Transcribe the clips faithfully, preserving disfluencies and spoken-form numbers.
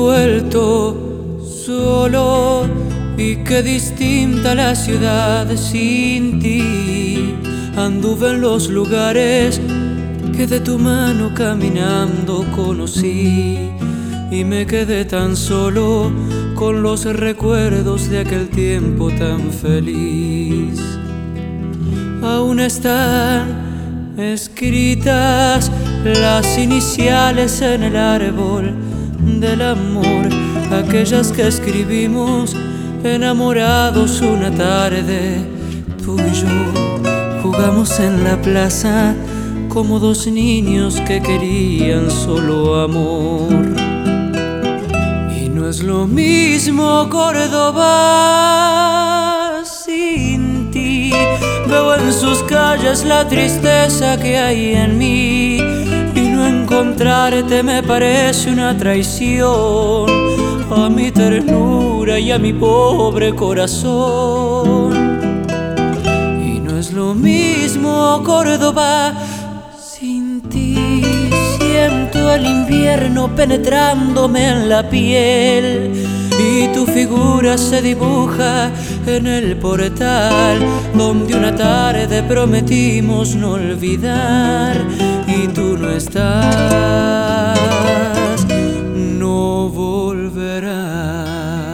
vuelto solo y qué distinta la ciudad sin ti. Anduve en los lugares que de tu mano caminando conocí y me quedé tan solo con los recuerdos de aquel tiempo tan feliz. Aún están escritas las iniciales en el árbol del amor, aquellas que escribimos enamorados una tarde. Tú y yo jugamos en la plaza como dos niños que querían solo amor. Y no es lo mismo Córdoba sin ti. Veo en sus calles la tristeza que hay en mí, y no encontrarte me parece una traición a mi ternura y a mi pobre corazón. Y no es lo mismo Córdoba sin ti. Siento el invierno penetrándome en la piel y tu figura se dibuja en el portal donde una tarde prometimos no olvidar, y tú no estás, no volverás.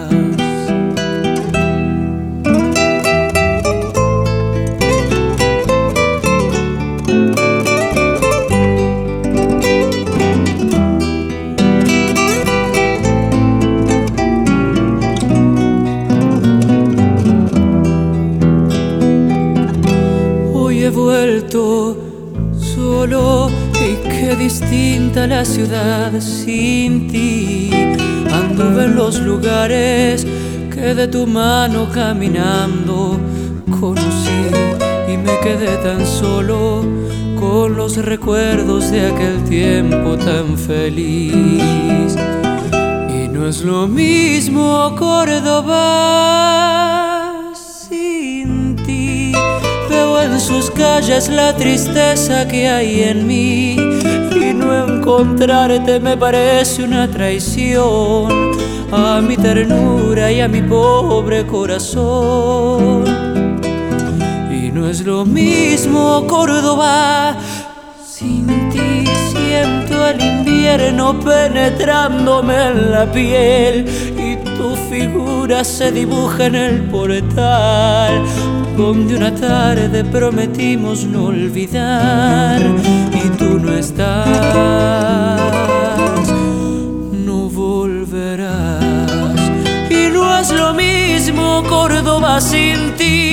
He vuelto solo y qué distinta la ciudad sin ti. Anduve en los lugares que de tu mano caminando conocí y me quedé tan solo con los recuerdos de aquel tiempo tan feliz. Y no es lo mismo Córdoba sin ti. Veo en sus calles la tristeza que hay en mí, y no encontrarte me parece una traición a mi ternura y a mi pobre corazón. Y no es lo mismo Córdoba sin ti. Siento el invierno penetrándome en la piel y tu figura se dibuja en el portal donde una tarde prometimos no olvidar, y tú no estás, no volverás. Y no es lo mismo Córdoba sin ti.